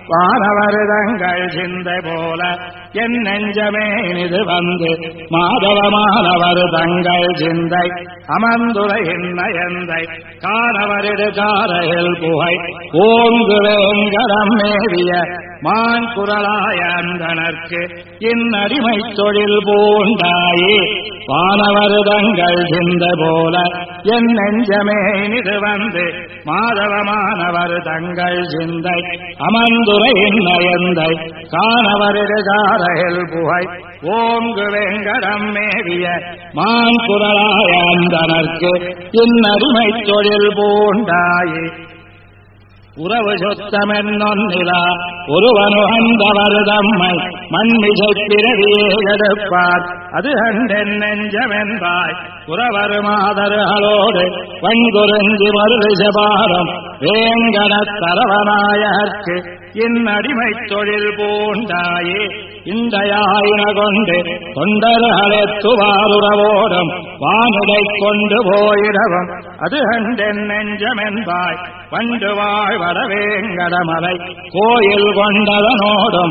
வானவருதங்கள் சிந்தை போல என் நெஞ்சமே இனிது வந்து மாதவமானவர் தங்கள் சிந்தை அமர்ந்துரையின் நயந்தை காணவரிடு காரையில் புகை ஓங்கு வேங்கடம் மேவிய மான் குரலாய அந்தனர்க்கு இன்னடிமை தொழில் பூண்டாயே வானவருதங்கள் சிந்தை போல என் நெஞ்சமே இனிது வந்து மாதவமானவர் தங்கள் சிந்தை அமர்ந்துரையின் நயந்தை காணவரிடு காரையில் புகை ஓங்கு வேங்கடம் மேவிய மான் குரலாய அந்தனர்க்கு இன்னடிமை தொழில் பூண்டாயே உறவு சொத்தமென்னொன்னிலா ஒருவனு அந்தவர் தம்மை மண்மிசை பிறவியே எடுப்பார் அது அண்டென் நெஞ்சமென்பாய் உறவரு மாதர்களோடு வன்குறிஞ்சி மருளிசபாரம் வேங்கடத் தரவனாயர்க்கு இன்னடிமை தொழில் பூண்டாயே இந்தையாயின கொண்டு தொண்டர்களெத்துவாருறவோடும் வானிடை கொண்டு போயிடவும் அது அண்டென் நெஞ்சமென்பாய் வண்டு வாழ்வரவேங்கடமலை கோயில் கொண்டதனோடும்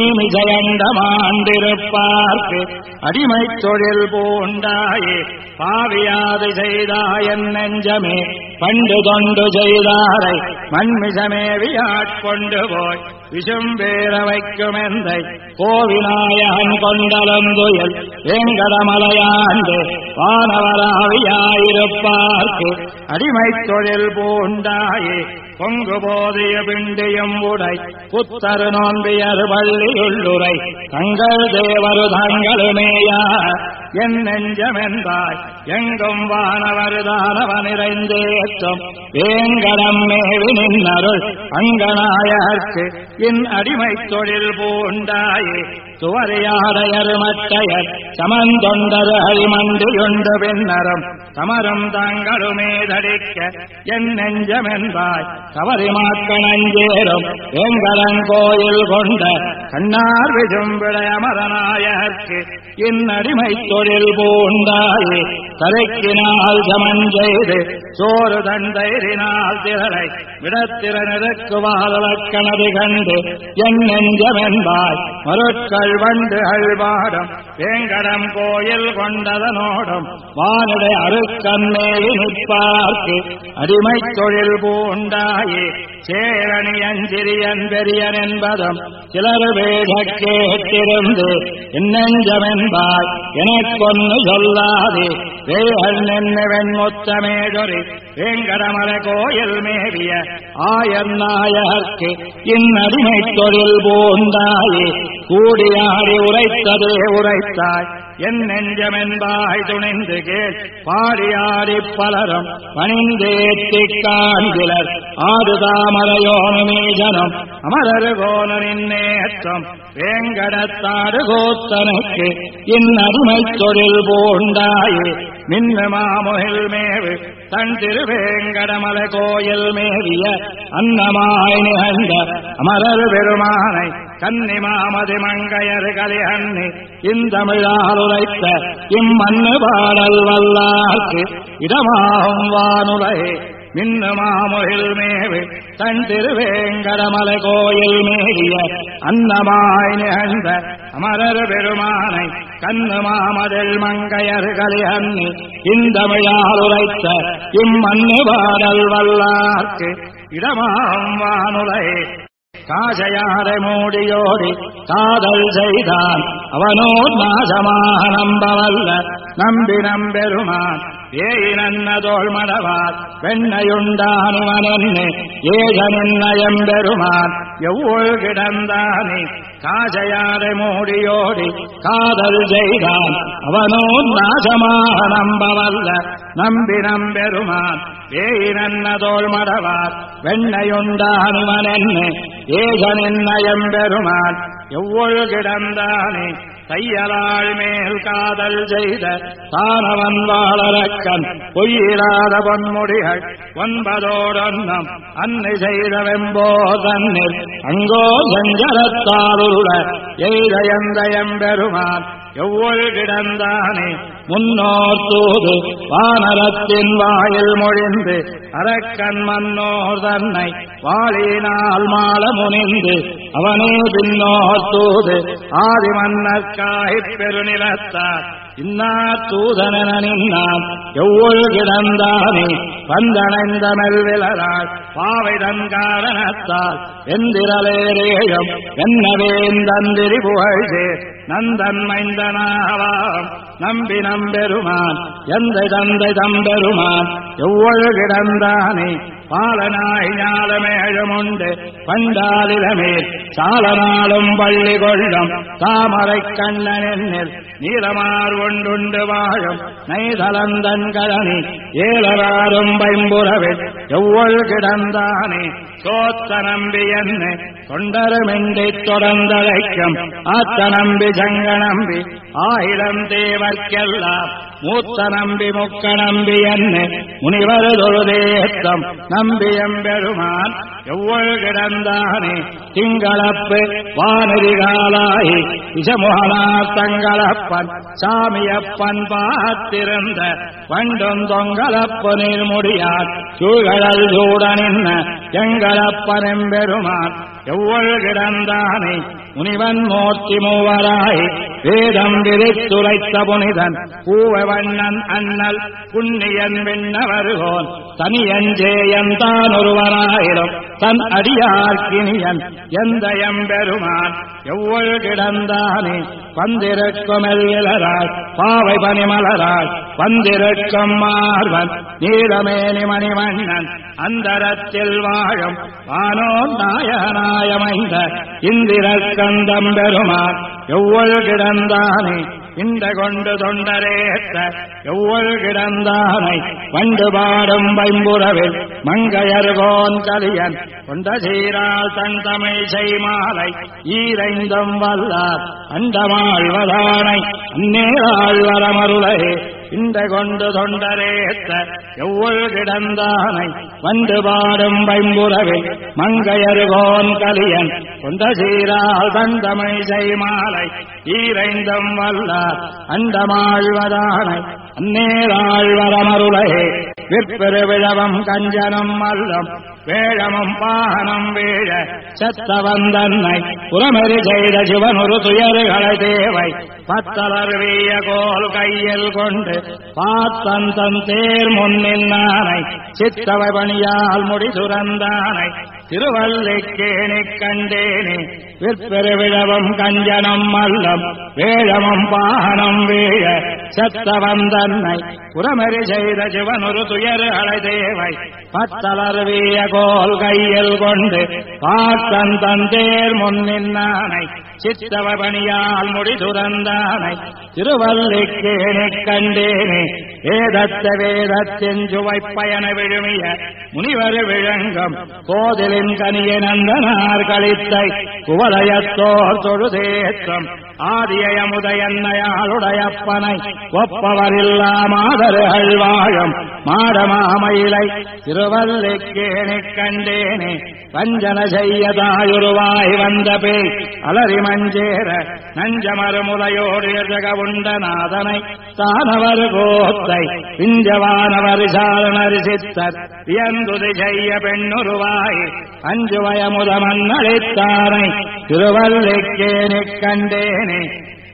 நீமிசையண்டமாண்டிருப்பார்க்கு அடிமை தொழில் பூண்டாயே பாவியாது செய்தாயன் நெஞ்சமே பண்டு தொண்டு செய்தாரை மண்மிசமேவியாட்கொண்டு போய் விஷம்பேற வைக்குமெந்தை கோவிநாயகன் கொண்டலந்துயல் வேங்கடமலையாண்டு வானவராவியாயிருப்பார்க்கு அடிமை தொழில் பூண்டாயே பொங்கு போதிய பிண்டியும் உடை புத்தரு நோன்பியர் பள்ளியுள்ளுரை தங்கள் தேவரு தங்களுமேயா என் நெஞ்சமென்பாய் எங்கும் வானவருதானவனிறைந்தேற்றும் வேங்கடம் மேவி நின்னருள் அங்கநாயர்க்கு இன் அடிமை தொழில் பூண்டாயே துவரையாடையர் மட்டையர் சமந்தொண்டர் அழிமண்டியுண்டு பின்னரும் தமரும் தாங்களுமே தடிக்க என் நெஞ்சமென்பாய் கவரிமாக்கணஞ்சேரும் வேங்கடங்கோயில் கொண்ட கண்ணார் விசும்பிடை அமரநாயர்க்கு இன்னடிமை தொழில் பூண்டாயே தரைக்கினால் சமஞ்செய்து சோறு தண்டைரினால் திரளை விடத்திறனருக்கு வாழ்வக்கணது கண்டு என் நெஞ்சமென்பாய் மருட்கள் வண்டுகள் பாடம் வேங்கடம் கோயில் கொண்டதனோடும் வானிடை அருக்கண்ணேவி நிற்பார்க்கு அடிமை தொழில் பூண்டாயே சேரணியன் சிறியன் பெரியன் என்பதும் சிலர் வேத கேட்டிருந்து என்னெஞ்சமென்பாய் எனக்கொன்னு சொல்லாதே வேகள் நின்னுவன் மொத்தமேதொரு வேங்கடமலை கோயில் மேவிய ஆயர்நாயகர்க்கு இன்னடிமை தொழில் பூண்டாயே கூடியாடி உரைத்ததே உரைத்தாய் என் நெஞ்சமென்பாய் துணிந்து கேள் பாடியாடி பலரும் பணிந்தேத்திக் காண்கிலர் ஆடு தாமரையோனுமீஜனம் அமரரு கோணனின் நேற்றம் வேங்கடத்தாடு கோத்தனுக்கு இன்னடிமை தொழில் பூண்டாயே மின்னு மாமுகில் மேவு தன் திருவேங்கடமலை கோயில் மேவிய அன்னமாய் நிகழ்ந்த அமரர் பெருமானை கன்னி மாமதி மங்கையர் கலிஹன்னி இந்தமிழால் உரைத்த இம்மண்ணு பாடல் வல்லார்க்கு இடமாகும் வானுலகே மின்னு மாமுகில் மேவு தன் திருவேங்கடமலை கோயில் மேவிய அன்னமாய் நிகழ்ந்த அமரர் பெருமானை கண்ணு மாமதில் மங்கையர் கலிஹன்னி இந்தமிழால் உரைத்த இம்மண்ணு பாடல் வல்லார்க்கு இடமாகும் வானுலகே காஜையாரை மூடியோடி காதல் செய்தான் அவனோ நாசமாக நம்பவல்ல நம்பி நம்பெருமான் ஏயினன்னதோள் மடவார் வெண்ணையுண்டானுவனென்னு ஏகனின்னயம்பெருமான் எவ்வொரு கிடந்தானே காஜையாரை மூடியோடி காதல் செய்தான் அவனோ நாசமாக நம்பவல்ல நம்பி நம்பெருமான் ஏயினன்னதோள் மடவார் வெண்ணையுண்டானுவனென்னு ஏகனின்னயம்பெருமான் எவ்வொரு கிடந்தானே தையலாள் மேல் காதல் செய்த தானவன் வாழறக்கன் பொய்யிலாத பொன்முடிகள் ஒன்பதோடொன்னம் அன்னை செய்த வெம்போ தன்னில் அங்கோ செஞ்சரத்தாருள எய்த எந்தயம்பெருமான் எவ்வொரு கிடந்தானே முன்னோர் தூது வானரத்தின் வாயில் மொழிந்து அரக்கன் மன்னோர் தன்னை வாழினால் மால முனிந்து அவனே பின்னோர் தூது ஆதி மன்னர்காய்ப் பெருநிலத்தார் இன்னார் தூதனென நின்னான் எவ்வொரு கிடந்தானே வந்தணைந்த மெல்விலராள் பாவைதன் காரணத்தால் எந்திரலேரேயம் என்னவேந்தந்திரி புகழ்தே நந்தன் மைந்தனாவாம் நம்பி நம்பெருமான் எந்தை தந்தை தம்பெருமான் எவ்வொரு கிடந்தானே பாலனாய் ஞாலமேழமுண்டு பண்டாலிலமேல் சாலனாலும் பள்ளி கொள்ளும் தாமரை கண்ணனில் நீலமார் ஒன்றுண்டு வாழும் நெய்தலந்தன் கழனி ஏலராரும் பைம்புறவில் எவ்வொரு கிடந்தானே சோத்த நம்பி என்ன தொண்டருமெண்டை தொடர்ந்தழைக்கும் ஆத்த நம்பி ஜங்க நம்பி ஆயிரம் தேவர்க்கெல்லாம் மூத்த நம்பி முக்க நம்பி என்ன முனிவருதொழுதேத்தம் நம்பியம்பெருமான் எவ்வொரு கிடந்தானே திங்களப்பு வானதிகாலாயி விஷமுகனார் தங்களப்பன் சாமியப்பன் பார்த்திருந்த வண்டும் தொங்கலப்பு நீர்முடியார் சூழல் சூடனின்ன எங்களப்பனெம்பெருமான் எவ்வொரு கிடந்தானே முனிவன் மூர்த்தி மூவராய் வேதம் விரித்துரைத்த புனிதன் பூவவண்ணன் அண்ணல் புண்ணியன் விண்ணவருகோன் தனியஞ்சேயன் தான் ஒருவராயிரம் தன் அடியார்க்கினியன் எந்த எம்பெருமான் எவ்வொரு கிடந்தானே வந்திருக்கும் எல்விலராய் பாவை பனிமலராய் வந்திருக்கும் மார்வன் நீலமேனி மணிவண்ணன் அந்தரத்தில் வாழும் வானோ நாயகனாயமைந்த இந்திரஸ்கந்தம் பெருமான் எவ்வொரு கிடந்தானே இந்த கொண்டு தொண்டரேற்ற எவ்வொரு கிடந்தானை வண்டு பாடும் பைம்புறவில் மங்கையர்கோன் கலியன் கொண்ட சீரால் தன் தமிழ் செய்மாலை ஈரைந்தம் வல்லார் அண்டமாழ்வதானை அந்நேராழ்வரமருளே இந்த கொண்டு தொண்டரேத்த எவ்வொரு கிடந்தானை வந்து பாடும் பைம்புறவில் மங்கையர்கோன் கலியன் கொண்ட சீரால் தன் தமிழ் செய்மாலை ஈரைந்தம் வல்லார் அண்டமாழ்வதானை அந்நேராழ்வரமருளே விற்பெருவிழவம் கஞ்சனம் மல்லம் வேழமும் பாகனம் வீழ செத்தவந்தன்னை புறமெறி செய்த சிவனொரு துயர்களை தேவை பத்தலர் வீய கோல் கையில் கொண்டு பார்த்தன் தன் தேர் முன்னில் நானை சித்தவை பணியால் முடி சுரந்தானை திருவல்லிக்கேணிக் கண்டேனே விற்பெருவிழவம் கஞ்சனம் மல்லம் வேழமும் பாகனம் வீழ செத்தவந்தன்னை புறமெறி செய்த சிவனொரு துயர்களை தேவை பத்தலர் வீய கோல் கையில் கொண்டு பார்த்தன் தன் தேர் முன்னில் நானை சித்தவ பணியால் முடி துறந்தானை திருவல்லிக்கேணிக் கண்டேனே வேதத்த வேதத்தின் சுவைப்பயன விழுமிய முனிவர் விழங்கம் கோதிலின் கனிய நந்தனார் களித்தை குவலயத்தோர் தொழுதேற்றம் ஆதியமுதையன்னையாளுடையப்பனை ஒப்பவரில்லா மாதர்கள் வாழும் மாடமாமயிலை திருவல்லிக்கேணிக் கண்டேனே வஞ்சன செய்யதாயுருவாய் வந்த பேய் அலறி மஞ்சேர நஞ்சமருமுலையோடு ஜகவுண்ட நாதனை தானவர் கோத்தை பிஞ்சவானவர் சாரணர் சித்தர் வியந்துதி செய்ய பெண்ணுருவாய் அஞ்சுவயமுத மன்னளித்தானை திருவல்லிக்கேணிக் கண்டேனே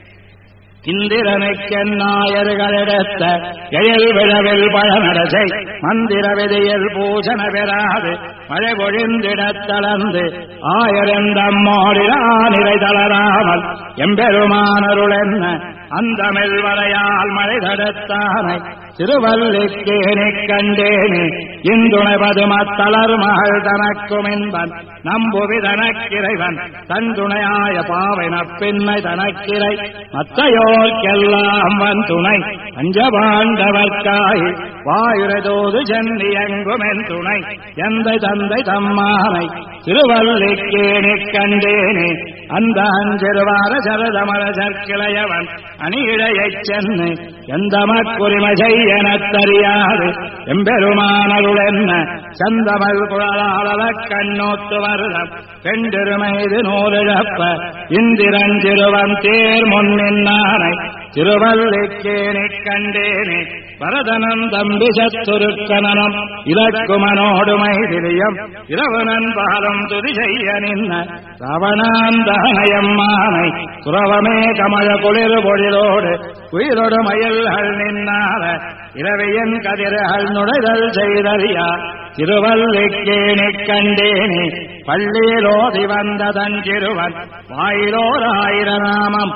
இந்திரனுக்கென்னாயர்களிடத்த எழில் விழவில் பழநடசை மந்திர விதியில் பூசண பெறாது மழை பொழிந்திடத்தளர்ந்து ஆயிரந்தம்மோடிரானிலை தளராமல் எம்பெருமானருளென்ன அந்த மெல்வரையால் மழை தடுத்தானை திருவல்லிக்கேணிக் கண்டேனே இந்துணை பதுமத்தளர் மகள் தனக்கும் என்பன் நம்புவி தனக்கிறைவன் தன் துணையாய பாவை நப்பின்மை தனக்கிறை மத்தையோர்க்கெல்லாம் வன் துணை பஞ்சபாண்டவர்க்காய் வாயுரதோது சென்னியங்குமென் துணை எந்தை தந்தை தம்மானை திருவல்லிக்கேணிக் கண்டேனே அந்த அஞ்சிறுவார சரதமர சற்கிளையவன் அணியிழையைச் சென்னு எந்த மக்குரிமை செய்யனத் தெரியாது எம்பெருமானருளென்ன சந்தமல் குழலாள கண்ணோத்து வருடம் பெண்டிருமைது நூலிழப்ப இந்திரஞ்சிறுவன் தேர் முன்னின்னானை திருவல்லிக்கேணிக் கண்டேனே வரதனம் தம்பி சத்துருக்கனனம் இலக்குமனோடு மைதிரியம் இரவனன் பாலம் துதி செய்ய நின்ன ரவணாந்தனயம்மானை குரவமே கமழ குளிர் பொழிலோடு உயிரோடு மயில்கள் நின்னால இரவியன் கதிர்கள் நுழைதல் செய்தறியா திருவல்லிக்கேணிக் கண்டேனே பள்ளியிலோதி வந்த தஞ்சிறுவன் வாயிலோராயிர நாமம்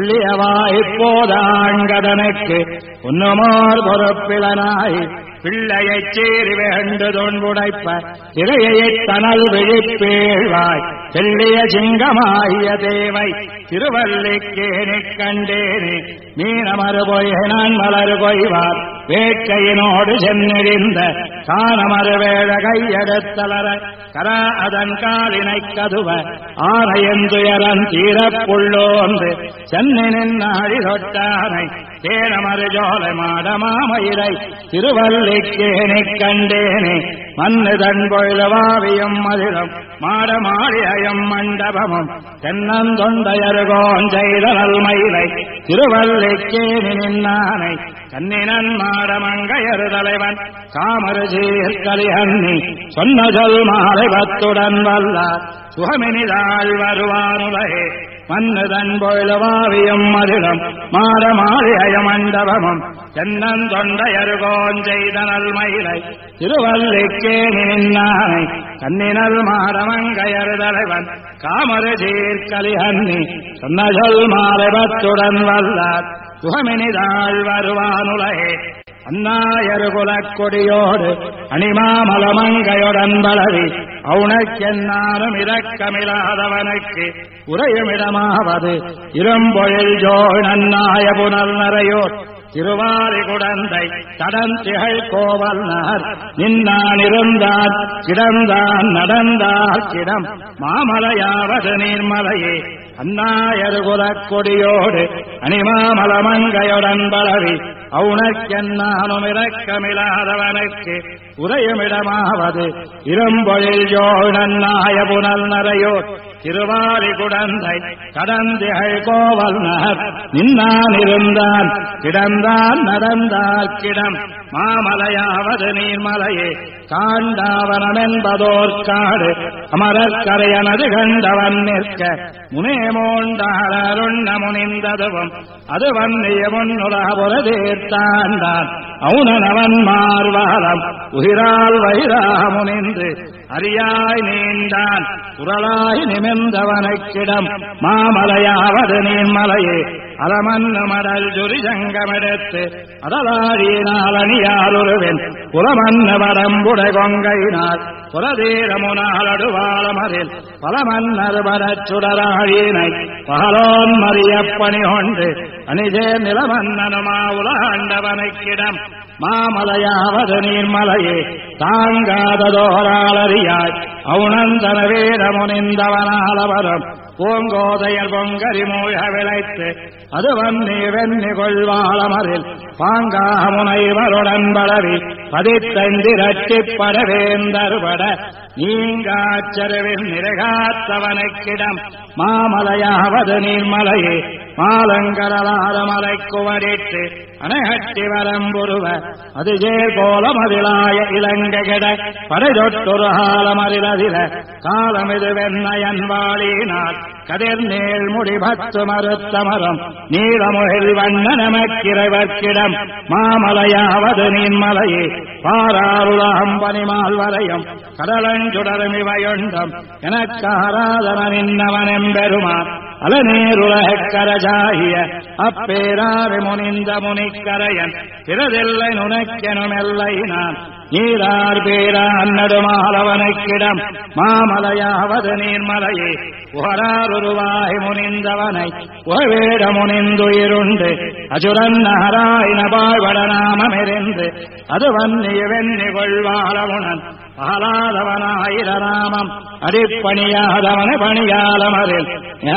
உள்ளியவாய்ப்போதாங்கதனுக்கு உன்னுமோர் பொறுப்பிலனாய் பிள்ளையைச் சீறி வேண்டு தொன்புடைப்ப திரையைத் தனல் விழிப்பேழ்வாய் செல்லிய சிங்கமாகிய தேவை திருவல்லிக்கேணிக் கண்டேனே மீனமறு பொய்கனான் மலர் கொய்வார் வேட்கையினோடு சென்னிடிந்த காணமறு வேழ கையெடுத்தலர கரா அதன் காலினைக் கதுவ ஆனையந்துயரன் தீரப்புள்ளோந்து சென்னின் நாடி தொட்டானை தேனமறு ஜோலை மாடமாமயிலை திருவல்லிக்கேணிக் கண்டேனே மண்ணு தன்பொழுவாவியும் மதிலும் மாடமாடியம் மண்டபமும் தென்னந்தொண்டையருகோன் செய்த நல்மயிலை திருவல்லிக்கேணி நின்னானை கண்ணினன் மாடமங்கையரு தலைவன் காமரு சீர்கலியன்னி சொன்ன சொல் மாலை பத்துடன் வல்லார் சுகமினிதாள் வருவானுலகே மண்ணு தன்பொழுவாவியும் மதிலும் மாடமாடிய மண்டபமும் தென்னந்தொண்டையருகோன் செய்த நல்மயிலை திருவல்லிக்கேணி நின்னானை கண்ணினல் மாடமங்கையரு தலைவன் காமரு சீர்கலியன்னி சொன்ன சொல் மாலை பத்துடன் வல்லார் சுகமினிதாள் வருவானுலகே அன்னாயரு குலக்கொடியோடு அணிமாமலமங்கையுடன் பலவி அவுணக்கென்னாரும் இரக்கமில்லாதவனுக்கு உரையுமிடமாவது இரும்பொழில் ஜோள் நன்னாய புனல் நரையோர் திருவாரி குடந்தை தடன் திகழ் கோவல் நகர் நின்னான் இருந்தான் கிடந்தான் நடந்தார் கிடம் மாமலையாவது நீர்மலையே அன்னாயரு குலக்கொடியோடு அணிமாமலமங்கையுடன் பலவி அவுணக்கென்னானும் இரக்கமில்லாதவனுக்கு உரையுமிடமாவது இரும்பொழில் ஜோள் நன்னாய புனல் நரையோர் திருவாரி குடந்தை கடந்திகழ் கோவல் நகர் நின்னான் இருந்தான் கிடந்தான் நடந்தார் கிடம் மாமலையாவது நீர்மலையே காண்டாவனமென்பதோர் காடு அமரக்கரையனது கண்டவன் நிற்க முனேமோண்டாருண்ண முனிந்ததுவும் அது வன்னிய முன்னுலகுர தீர்த்தாண்டான் அவுனவன் மார்வாலம் உயிரால் வைராக முனிந்து அரியாய் நீண்டான் குரலாய் நிமிர்ந்தவனுக்கிடம் மாமலையாவது நீர்மலையே அலமன்னு மடல் ஜுரிசங்கமெடுத்து அதலாடியினால் அணியாருருவின் புலமன்னு வரம்புடை கொங்கையினால் புலதீரமுனால் அடுவாளமரில் பலமன்னர் வரச் சுடராழினை பகலோன் மறியப்பணி கொண்டு அணிஜே நிலமன்னனுமா உலகண்டவனுக்கிடம் மாமலையாவது நீர்மலையே தாங்காததோராளறியாய் அவுணந்தன வீரமுனிந்தவனாலவரும் பூங்கோதையர் பொங்கரி மூழ விளைத்து அது வன்னி வெண்ணி கொள்வாளமரில் பாங்காமுனைவருடன் பலவி பதித்தந்திரட்டிப்படவேந்தருபட நீங்காச்சருவில் நிறைகாத்தவனுக்கிடம் மாமலையாவது நீர்மலையே மாலங்கரலார மலைக்குவரிட்டு அணைகட்டி வரம்புருவ அது ஜேர்கோலமதிலாய இலங்ககிட படைதொட்டொரு காலமரிலதில காலமிது வெண்ணயன் வாழினார் கதிர் நீள் முடி பத்து மறுத்தமரம் நீளமுகில் வண்ண நமக்கிறைவர்க்கிடம் மாமலையாவது நீர்மலையே பாராருலாம் பனிமால் வரையும் கடலஞ்சுடருமிவையுண்டம் எனக்காராதன நின்னவனெம்பெருமான் அலநீருலகக் கரஜாகிய அப்பேராறு முனிந்த முனிக்கரையன் பிறதில்லை நுணக்கெனுமெல்லை நான் நீரார் பேரான் நடுமாலவனுக்கிடம் மாமலையாவது நீர்மலையே உகராருருவாய் முனிந்தவனை உகவேட முனிந்துயிருண்டு அசுரன் நாராயண பாழ்வட நாமமெறிந்து அது வன்னிய வெண்ணி கொள்வாளமுனன் பகலாதவனாயிரராமம் அடிப்பணியாதவன பணியாலமரில்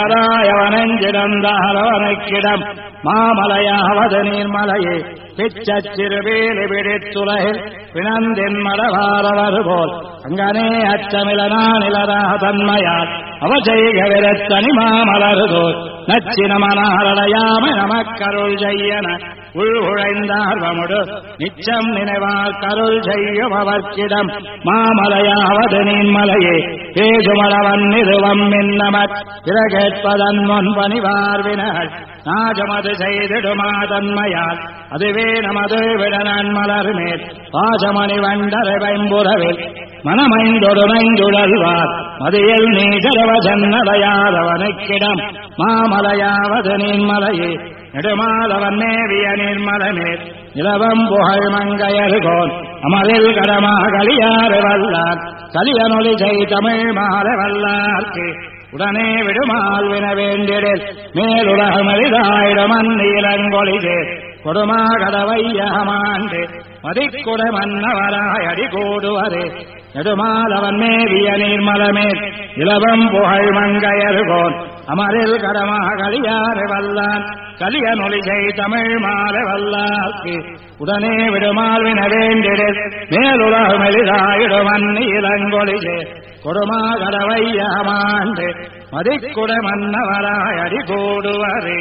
யாராயவனஞ்சிடந்தாரவனைக்கிடம் மாமலையாவது நீர்மலையே பிச்சச்சிறுவேலி பிடித்துலகில் பிணந்தின் மடவாரவர் போல் அங்கனே அச்சமிலனானிலரா தன்மையால் அவசெய்க விரத்தனி மாமலருதோர் நச்சினமனாரடையாம நமக்கருள் செய்யன உள்குழைந்தார்வமுடு நிச்சம் நினைவார் கருள் செய்யும் அவர்க்கிடம் மாமலையாவது நீன்மலையே பேசுமளவன் நிறுவம் மின்னமற் பிறகேட்பதன் முன் பணிவார்வினர்கள் நாஜமது செய்திடுமா தன்மையால் அதுவே நமது விடனன் மலர் மேல் பாசமணி வண்டரை வைம்புறவில் மனமைந்தொடுமைந்துழல்வார் மதியில் நீ ஜலவசன்னடையாதவனுக்கிடம் மாமலையாவது நீன்மலையே நெடுமாதவன் மேவிய நீர்மலமேல் நிலவம் புகழ் மங்கையர்கோன் அமரில் கடமா கலியாறு வல்லார் கலியனொலி செய் தமிழ் மாற வல்லார்க்கு உடனே விடுமால் வின வேண்டிடில் மேலுலகமரிதாயிடமன் நீலங்கொழிதே கொடுமா கடவையகமாண்டு மதிக்குட மன்னவராய் அடி கூடுவரே நெடுமாலவன் மேவிய நீர்மலமேல் இலவம் புகழ் மங்கையர்கோன் அமரில் கடமா கலியாறு வல்லான் கலியனொலி செய் தமிழ் மாற வல்லார்க்கு உடனே விடுமால் வின வேண்டிடில் மேலுலகமரிதாயிடமன் நீலங்கொழிதே கொடுமா கடவையகமாண்டு மதிக்குட மன்னவராய் அடி கூடுவரே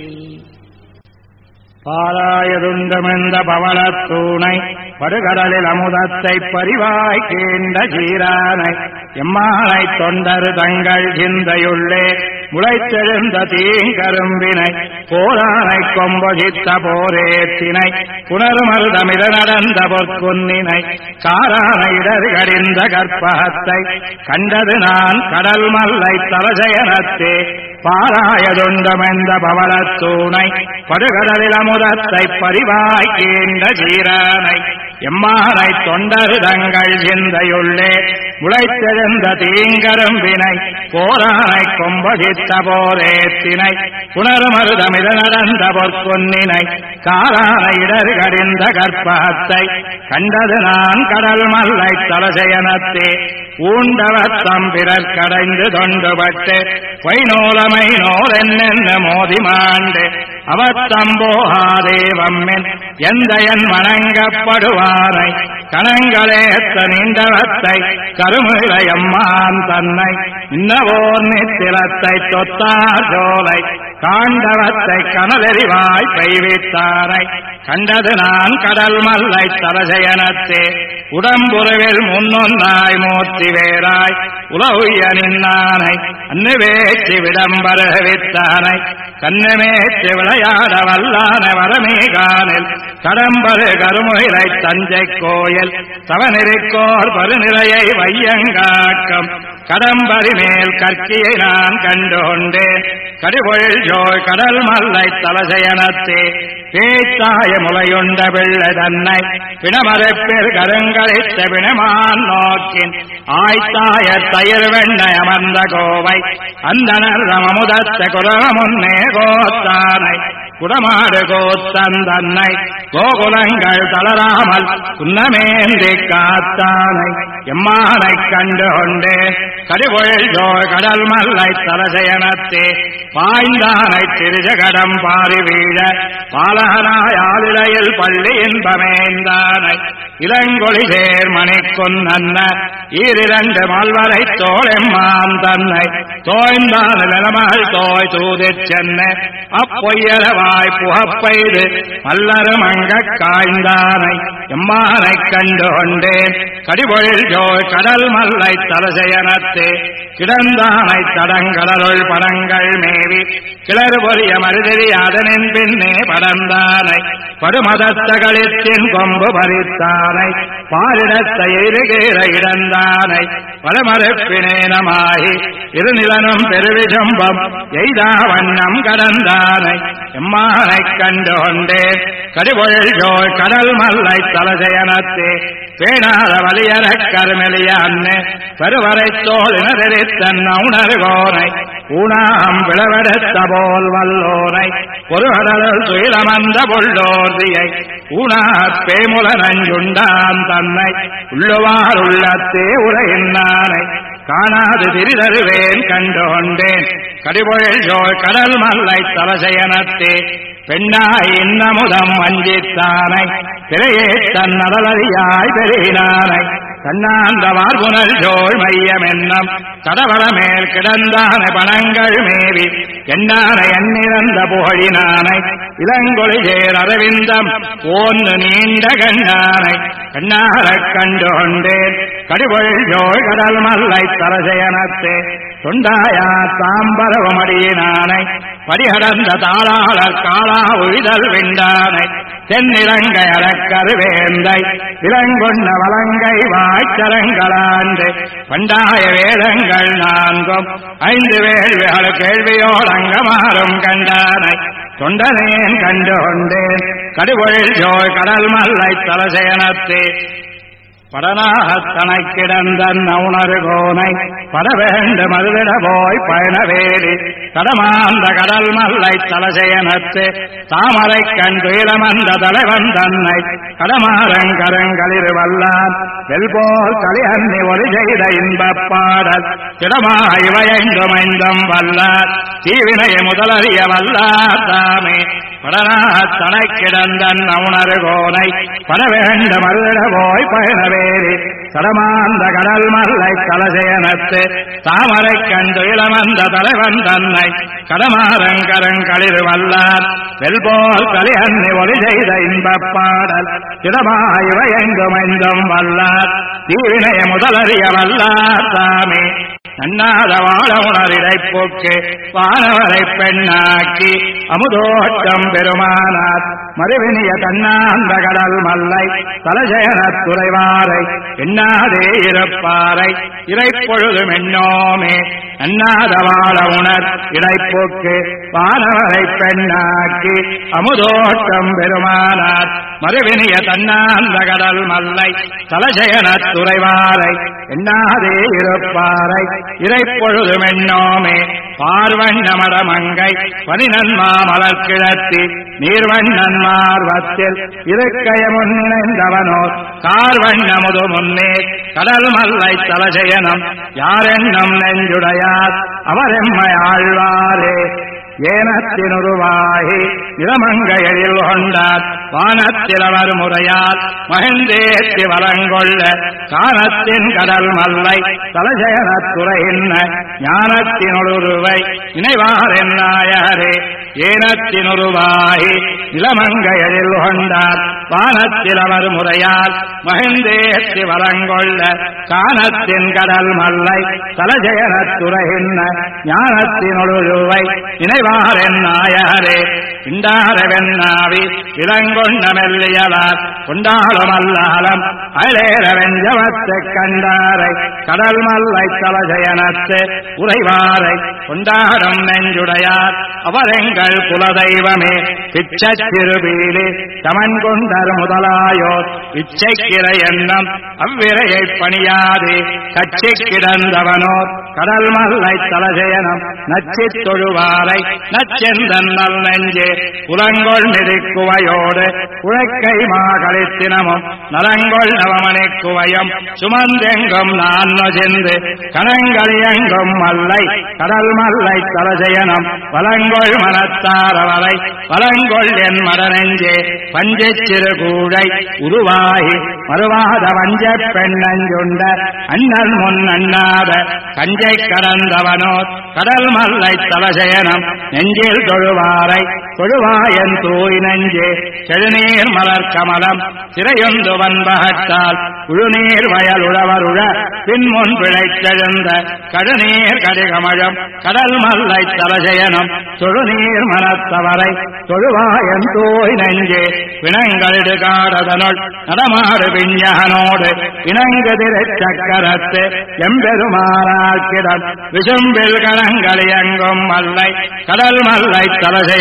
பாராயதுண்டமெந்த பவளத்தூணை படுகடலில் அமுதத்தை பரிவாய் கேண்ட சீரானை எம்மானை தொண்டர் தங்கள் சிந்தையுள்ளே முளைத்தெழுந்த தீங்கரும்பினை போரானை கொம்பொசித்த போரேத்தினை புனர்மருதமிர நடந்த பொற்குன்னினை காரான இடர் கடிந்த கற்பகத்தை கண்டது நான் கடல் மல்லை தலசயனத்தே பாராயதுண்டமெந்த பவளத்தூணை படுகடலில் அமுதத்தை பரிவாய் கேண்ட சீரானை எம்மானை தொண்டர் தங்கள் சிந்தையுள்ளே முளைத்தெழுந்த தீங்கரும்பினை போரானை கொம்பொசித்த போரேத்தினை புனர்மருதமித நடந்த பொற்குன்னினை காரான இடர் கடிந்த கற்பகத்தை கண்டது நான் கடல் மல்லை தலசயனத்தே ஊண்டவத்தம் பிறர் கடைந்து தொண்டுபட்டு பொய்நூலமை நோரென்ன மோதி மாண்டு அவத்தம்போகாதேவம்மென் எந்த என் வணங்கப்படுவானை கணங்களேத்த நீண்டவத்தை கருமுலையம்மான் தன்னை இன்னவோர் நித்திலத்தை தொத்தார் ஜோலை காண்டவத்தை கனலெறிவாய் பெய்வித்தாரை கண்டது நான் கடல் மல்லை தலசயனத்தே உடம்புறவில் முன்னொன்னாய் மூர்த்தி வேறாய் உலவுய நின்னானை அன்னுவேற்றி விடம்பருவித்தானை கண்ணமேற்றி விளையாட வல்லான வரமேகானில் கடம்பரு கருமுகிலை தஞ்சை கோயில் தவநிறைக்கோர் பருநிலையை வையங்காக்கம் கடம்பரி மேல் கற்கியை நான் கண்டுகொண்டேன் கடிபொழில் ஜோய் கடல் மல்லை தலசயனத்தே பேத்தாய முளையுண்ட பிள்ளை தன்னை பிணமரப்பெர் கருங்கழித்த பிணமான் நோக்கின் ஆய்த்தாய தயிர் வெண்ணை அமர்ந்த கோவை அந்தனர் அமுதத்த குலமுன்னே கோத்தானை குடமாடு கோத்தந்தன்னை கோகுலங்கள் தளராமல் குன்னமேந்தி காத்தானை எம்மானை கண்டுகொண்டே கடிபொழில் ஜோய் கடல் மல்லை தலசயனத்தே பாய்ந்தானை திருஜகடம் பாரி வீழ பாலகனாய் ஆளிலையில் பள்ளி இன்பமேந்தானை இளங்கொழி சேர் மணிக்குன்னன்ன ஈரிரண்டு மல்வரை தோழெம்மான் தன்னை தோய்ந்தான் நிலமகள் தோய் தூதிற் சென்ன அப்பொய்யரவாய் புகப்பெய்து மல்லருமங்க காய்ந்தானை எம்மானை கண்டுகொண்டேன் கடிபொழில் ஜோய் கடல் மல்லை தலசயனத்தே கிடந்தானை தடங்கடலுள் படங்கள் மேவி கிளறு பொரிய மருதறி அதனின் பின்னே படந்தானை படுமதத்த களித்தின் கொம்பு பறித்தானை பாரிடத்தை எருகேற இடந்தானை பலமறுப்பினேனமாகி இருநிலனும் பெருவிஜம்பம் எய்தா வண்ணம் கடந்தானை எம்மானைக் கண்டு கொண்டேன் கடிபொழில் கடல் மல்லை தலசயனத்தே பேணாத வலியரக் கருமெலிய அன்னே பெருவரை தோழினரித்தன் உணர்கோனை ஊனாம் விளவெடுத்த போல் வல்லோனை பொருகடல் துயிலமந்த புள்ளோர்தியை ஊனாப் பேமுல நஞ்சுண்டான் தன்னை உள்ளுவார் உள்ளத்தே உரையின்னானை காணாது திரிதருவேன் கண்டு கொண்டேன் கடிபொழில் கடல் மல்லை தலசயனத்தே பெண்ணாய் இன்னமுதம் வஞ்சித்தானை திரையே தன் நடலறியாய் பெருகினானை தன்னாந்த வார்புணல் ஜோள் மையம் என்னம் தடவள மேல் கிடந்தான பணங்கள் மேவி என்னானை எண்ணிறந்த புகழினானை இளங்கொழிஜேர் அரவிந்தம் ஓன்னு நீண்ட கண்ணானை கண்ணாரக் கண்டு கொண்டேன் கடிபொழில் ஜோள் கடல் மல்லை தலசயனத்தே தொண்டாயா தாம்பரவமடியினானை படிகடந்த தாளாளர் காளா உழிதல் விண்டானை தென்னிலங்கை அறக்கருவேந்தை இளங்கொண்ட வலங்கை வாய்ச்சரங்களாண்டு பண்டாய வேதங்கள் நான்கும் 5 வேள்விகள் கேள்வியோடங்கமாறும் கண்டானை தொண்டனேன் கண்டு கொண்டேன் கடிபொழில் கடல் மல்லை தலசயனத்தே படனாகத் தனக் கிடந்தன் உணர்கோனை படவேண்டு மதுவிட போய் பயணவேலி கடமாந்த கடல் மல்லை தலசயனத்து தாமரைக் கண் துயிலமந்த தலைவன் தன்னை கடமாறங்கரங்களிரு வல்லான் வெல்போல் கலியன்னி ஒளி செய்த இன்பப் பாடல் திடமாய் வயங்குமைந்தம் வல்லார் தீவினைய முதலறிய வல்லார் தாமே படனாகத் தனக் கிடந்தன் உணர்கோனை படவேண்டு மதுவிட போய் பயணவே கடமாந்த கடல் மல்லை தலசயனத்து தாமரைக் கண்டு இளமந்த தலைவன் தன்னை கடமாறங்கரங்களிரு வல்லார் வெல்போல் கலியன்னி ஒளி செய்த இன்பப் பாடல் திடமாய் வயங்குமைந்தும் வல்லார் தீவினைய முதலறிய வல்லார் தாமே நன்னாத வாழ உணரிடைப் போக்கு வானவரை பெண்ணாக்கி அமுதோட்டம் பெருமானார் மறுவினிய தன்னாந்த கடல் மல்லை தலசயனத் துறைவாரை எண்ணாதே இருப்பாரை இறைப்பொழுதும் எண்ணோமே நன்னாத வாழ உணர் இடைப்போக்கு வானவரை பெண்ணாக்கி அமுதோட்டம் பெருமானார் மறுவினிய தன்னாந்த கடல் மல்லை தலசயனத் துறைவாரை எண்ணாதே இருப்பாரை இறைப்பொழுதும் எண்ணோமே பார்வண்ணமடமங்கை பனிநன்மா மலர்கிழத்தி நீர்வண்ணன் மார்வத்தில் இருக்கைய முன்னிணைந்தவனோ கார்வண்ணமுது முன்னே கடல் மல்லை தலசயனம் யாரெண்ணம் நெஞ்சுடையார் அவரெம்மை ஆழ்வாரே ஏனத்தினுருவாகி நிலமங்கையில் கொண்டார் வானத்திலவர் முறையால் மகிழ்ந்தேத்தி வளங்கொள்ள காணத்தின் கடல் மல்லை தலசயனத்துறையின்ன ஞானத்தினுருவை நினைவாரென்னாயரே ஏனத்தினுருவாகி நிலமங்கையில் கொண்டார் வானத்திலவர் முறையால் மகிழ்ந்தேத்தி வளங்கொள்ள காணத்தின் கடல் மல்லை தலசயனத்துறையின்ன ஞானத்தினுருவை நினைவாரென்னாயரே இண்டாரவென்னாவி இளங்கொண்ட மெல்லியலார் கொண்டாளுமல்லாலம் அயலேர வெஞ்சவத்தைக் கண்டாரை கடல் மல்லை தலசயனத்து உறைவாரை கொண்டாடும் நெஞ்சுடையார் அவரெங்கள் குலதெய்வமே பிச்சச் சிறுபீலி தமன் கொண்டர் முதலாயோர் இச்சைக்கிற எண்ணம் அவ்விரையைப் பணியாதே கச்சிக் கிடந்தவனோர் கடல் மல்லை தலசயனம் நச்சித் தொழுவாரை நச்செந்தன் நல் நெஞ்சே புலங்கொள் மிதிக்குவையோடு உழைக்கை மாகளித்தினமும் நலங்கொள் நவமணிக்குவையும் சுமந்தெங்கும் நான் நொசிந்து கணங்களியங்கும் மல்லை கடல் மல்லை தலசயனம் வலங்கொள் மனத்தாரவரை வலங்கொள் என் மடநெஞ்சே பஞ்சிச் சிறு கூழை உருவாகி மறுவாத வஞ்சப் பெண்ணஞ்சுண்ட அண்ணல் முன் அண்ணாத கஞ்சை கடந்தவனோ கடல் மல்லை தலசயனம் நெஞ்சில் தொழுவாரை தொழுவாயன் தூய் நெஞ்சே செழுநீர் மலர் கமலம் சிறையொன்று வன்பகத்தால் உழுநீர் வயல் உழவருழ பின்முன் பிழைத்தெழுந்த கழுநீர் கடிகமழம் கடல் மல்லை தலசயனம் தொழுநீர் மனத்தவரை தொழுவாயன் தூய் நெஞ்சே பிணங்களிடு காடதனுள் நடமாடு விஞ்ஞானோடு இணங்குதிரைச் சக்கரத்து எம்பெருமானாக்கிடம் விசும்பில் கணங்களியங்கும் மல்லை கடல் மல்லை தலசயனம்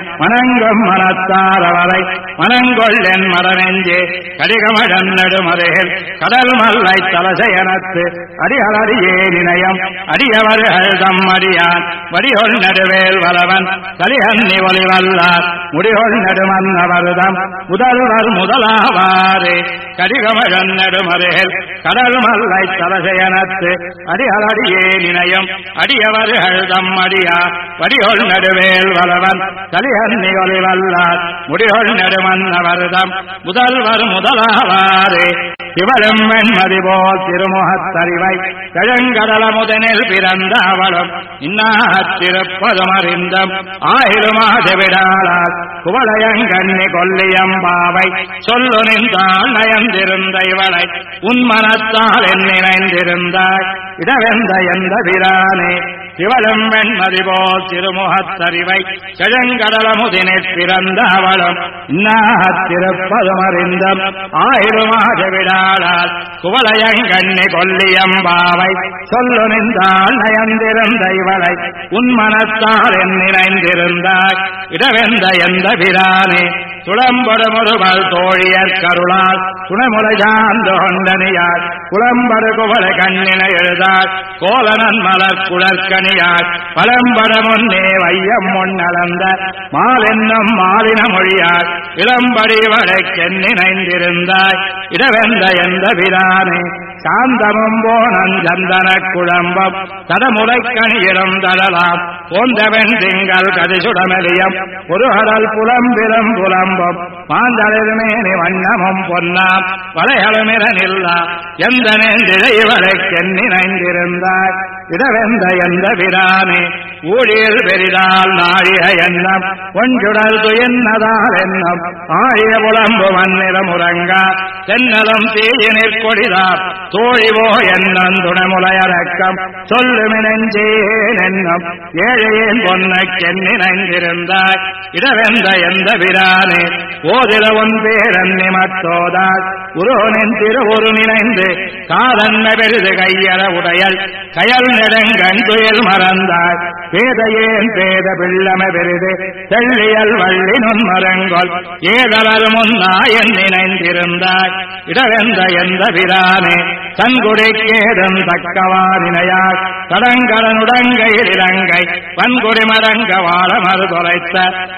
மனங்கும் மனத்தாரவரை மனங்கொள்ளென் மடனெஞ்சே கடிகமழன் நடுமறைகள் கடல் மல்லை தலசையனத்து அடிகளறியே நினையம் அடியவர்கள் தம் அடியான் வடிகொள் நடுவேல் வளவன் கலிகன்னி ஒளிவல்லார் முடிகொள் நடுமன்னவர்தம் முதல்வர் முதலாவாரே கடிகமழன் நடுமறைகள் கடல் மல்லை தலசையனத்து அடிகளறியே நினையம் அடியவர்கள் தம் அடியா வடிகொள் நடுவேல் வளவன் கலிகன்னி ஒளிவல்லார் முடிகொள் நடுமன்னவர்தம் முதல்வர் முதலாவாரே இவளும் வெண்மதி போல் திருமுகத்தறிவை கிழங்கடல முதனில் பிறந்த அவளும் இன்னாத்திருப்பதும் அறிந்தம் ஆயிரமாது விடாளார் குவளையங்கண்ணி கொல்லியம்பாவை சொல்லு நின்றாள் நயந்திருந்த இவளை உன்மனத்தால் என் நினைந்திருந்தாய் இடவெந்த எந்த பிரானே சிவளும் வெண்மதி போல் திருமுகத்தறிவை கிழங்கடல முதனில் பிறந்த அவளும் இன்னாத்திருப்பதும் அறிந்தம் ஆயிரமாது விடாளார் குவளையங்கண்ணி கொல்லியம்பாவை சொல்லு நின்றாள் நயந்திருந்த இவளை உன்மனத்தால் என் நினைந்திருந்தாய் இடவெந்த எந்த பிரானே துளம்படுமுருவல் தோழியர் கருளால் துணைமுறை சார்ந்து கொண்டனியார் குளம்படு குவளை கண்ணினை எழுதார் கோலனன் மலர் குளற்கனியார் பழம்பட முன்னே வையம் முன்னளந்த மாலென்னும் மாலின மொழியார் இளம்படி வளைக்கென் நினைந்திருந்தாய் இடவெந்த எந்த பிரானே சாந்தமும் போனன் சந்தன குழம்பம் தடமுறைக்கணியிடம் தடலாம் போந்தவன் திங்கள் கதிசுடமெலியம் ஒரு கடல் புலம்பிலும் புலம்பும் மாந்தளிர்மேனி வண்ணமும் பொன்னாம் வளைகளுமிரனில்லா எந்த நேந்திழை வளைக்கென் நினைந்திருந்தாய் இடவெந்த எந்த பிரானே ஊழியல் பெரிதால் நாழிய எண்ணம் ஒன்றுடல் துயன்னதால் எண்ணம் ஆழிய புலம்பு மண்ணிடம் உறங்கா தென்னலும் தீயினிற் கொடிதார் தோழிவோ என்னும் துணமுலையடக்கம் சொல்லுமினஞ்சேன் என்னும் ஏழையேன் பொன்னைக்கென் நினைந்திருந்தாய் இடவெந்த எந்த பிரானே ஓதில உன் பேரன் நிமத்தோதால் உரோனின் திருவுரு நினைந்து காதன்ன பெரிது கையற உடையல் கயல் நெடுங்கண் துயில் மறந்தாய் பேதையேன் பேத பிள்ளம பெரிது தெள்ளியல் வள்ளி நுண் மரங்கொல் ஏதலர் முன்னாயன் நினைந்திருந்தாய் இடவெந்த எந்த பிரானே தன்குடிக்கேதும் தக்கவாரினையார் தடங்கடனுடங்கையில் இலங்கை வன்குடி மரங்க வாழ மறுதொலைத்த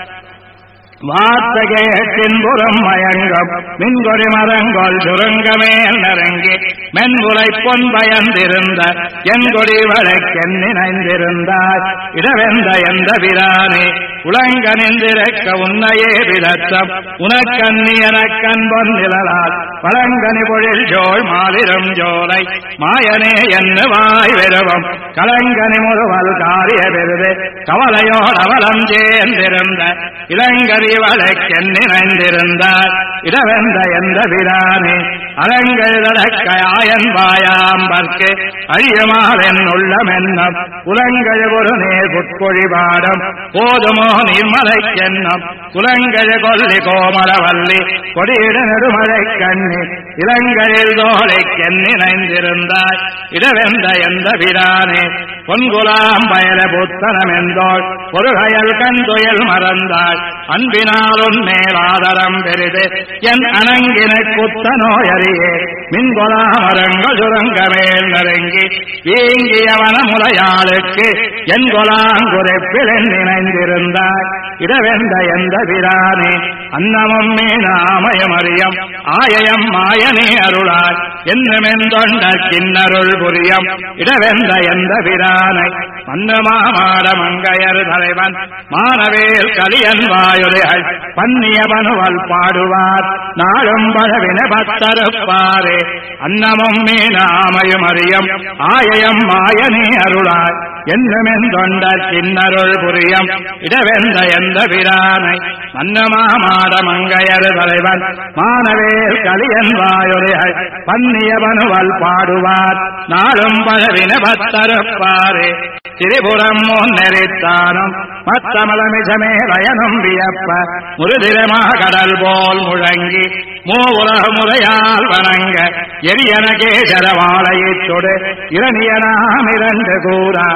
வார்த்தகேட்டின் புறம் மயங்கம் மின்கொடி மரங்கொள் சுருங்கமேல் நரங்கி மென்புலை பொன் பயந்திருந்த என் கொடி வழக்கென் நினைந்திருந்தாய் இடவெந்த எந்த பிரானே உலங்கனிந்திருக்க உன்னையே விதத்தம் உனக்கண்ணி எனக்கண் பொன்னிலால் பழங்கனி பொழில் ஜோள் மாலிரும் ஜோலை மாயனே என்ன வாய் வெறுவம் கலங்கனி முழுவல் காரிய பெருது கவலையோடு அவலம் சேர்ந்திருந்த இளங்கரி வழக்கென் நினைந்திருந்தார் இடவெந்த எந்த பிரானே அலங்கள் நடக்கையாயன் வாயாம்பற்கு அழியமாவென் உள்ளமென்னம் உலங்கள் ஒரு நேர் புட்கொழிபாடம் போதுமோ நிர்மலைக்கென்னம் குலங்கள் கொல்லி கோமலவல்லி கொடியிட நெடுமலை கண்ணி இளங்களில் தோலைக்கென் நினைந்திருந்தாய் இடவெந்த எந்த பிரானே பொன்குலாம் பயல புத்தனமெந்தோள் ஒரு கயல் கண்துயல் மறந்தாள் அன்பினால் உன்மேல் ஆதரம் பெரிது என் அணங்கின குத்த நோயறியே மின்கொலா மரங்கள் சுரங்கமேல் நெருங்கி வீங்கியவன முலையாளுக்கு என் கொலாங்குரைப்பில் நினைந்திருந்தாய் இடவெந்த எந்த பிரானே அன்னமும் மீனாமயம் அறியம் ஆயயம் மாயனே அருளாய் என்னமெந்தொண்ட கிண்ணருள் புரியம் இடவெந்த எந்த பிரானை மன்னமாமாட மங்கையர் தலைவன் மானவேல் கலியன் வாயுதைகள் பன்னிய பனுவல் பாடுவார் நாளும் பழவின பத்தருப்பாரே அன்னமும் மீனாமயம் அறியம் ஆயயம் மாயனே அருளாய் என்னமெந்தொண்ட கிண்ணருள் புரியம் இடவெந்த எந்த பிரானை மன்னமாமாட மங்கையர் தலைவன் மானவேல் கலியன் வாயுதைகள் பன்னிய பனுவல் பாடுவார் நாளும் பழவின பத்தருப்பாரே திரிபுரம் முன்னெறித்தானும் மத்தமலமிசமே ரயனும் வியப்ப முருதிரமா கடல் போல் முழங்கி மூவுலக முறையால் வணங்க எரியன கேசர வாழையிற்றொடு இரணியனாம் இரண்டு கூறா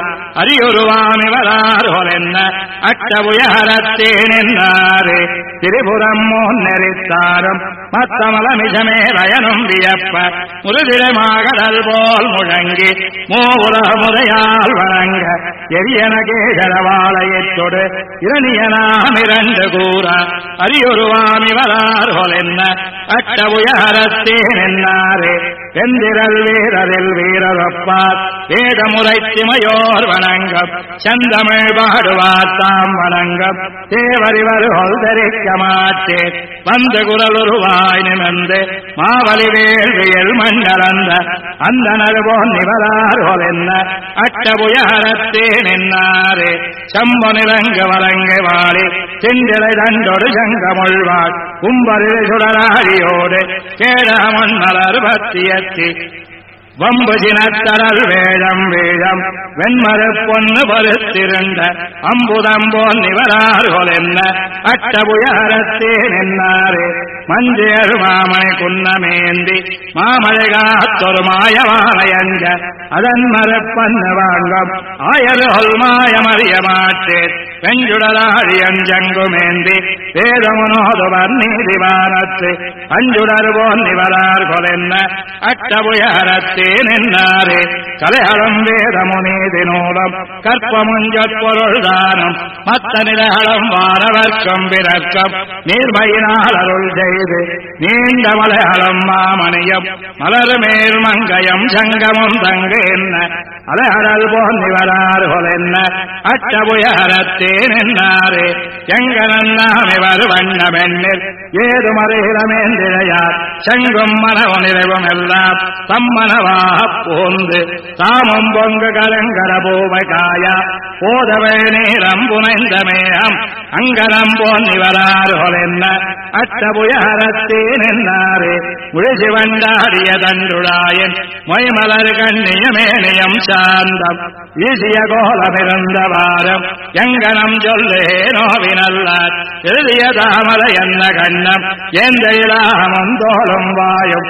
அரியுருவாமிவரார் என்ன அட்டபுயரத்தே நின்றாரே திரிபுரம் முன்னெறித்தாரும் மத்தமலமிசமே ரயனும் வியப்ப முருதிரமாகடல் போல் முழங்கி மூவுலக முறையால் வணங்க எரியன கேசர வாழையிற்றொடு இரணியனாம் இரண்டு கூறா அரியுருவாமிவரார் என்ன அட்டபுயரத்தே நின்றாரே வெந்திரல் வீரரில் வீரரப்பார் வேதமுறை திமையோர் வணங்கம் சந்தமிழ் பாடுவார் தாம் வணங்கம் தேவரிவர் தரிக்க மாட்டேன் வந்து குரலுருவாய் நிமிர்ந்து மாவலி வேள்வியல் மண்டலந்த அந்த நறுபோன் நிவரார் என்ன அட்டபுயரத்தே நின்னாரே சம்பு நிறங்க வரங்க வாழி செந்திலை தண்டொடு சங்கமுழ்வாள் கும்பரில் சுடராடியோடு கேடமன் மலர் பத்தியத்தி வம்புஜினத்தரல் வேழம் வேழம் வெண்மறு பொன்னு பருத்திருந்த அம்புதம்போல் நிவரார்கள் என்ன அட்டபுயரத்தே நின்னாரே மஞ்சேறு மாமனை குன்னமேந்தி மாமழை காத்தொரு மாயவானையஞ்ச அதன் மறுப்பன்னு வாங்கம் ஆயர்கள் மாயமறிய மாட்டேன் வெஞ்சுடராழியஞ்சங்குமேந்தி வேதமுனோதுவர் நீதிவானத்து அஞ்சுடர் போல் நிவரார்கள் என்ன அட்டபுயரத்தே நின்னாரே கலைஹளம் வேதமுனீதி நூலம் கற்பமுஞ்சொற்பொருள் தானம் மத்த நிலஹளம் வாரவர்க்கம் பிறக்கம் நீர்மையினால் அருள் செய்து நீண்ட மலைஹளம் மாமணியம் மலர் மேல் மங்கயம் சங்கமும் தங்கு என்ன அலைஹடல் போல் நிவரார்கள் என்ன அட்டபுயரத்தே நின்னாரே எங்கனன்னாமிவர் வண்ணமெண்ணில் ஏது மறையிலமேந்திழையார் செங்கும் மனவு நிறைவும் எல்லாம் தம்மனவாகப் போந்து தாமும் பொங்கு கலங்கர பூவை காயா போதவை நீரம் புனைந்த மேகம் அங்கனம் போல் நிவரார்கள் என்ன அட்டபுயரத்தே நின்னாரே முழிசி வண்டாடிய தண்டுழாயன் மொய்மலர் கண்ணியமேனியம் சாந்தம் வீசிய கோலமிருந்த வாரம் எங்கனம் சொல்லே நோவினல்லார் எழுதிய தாமரை என்ன கண்ணம் எந்த இலாமம் தோலும் வாயும்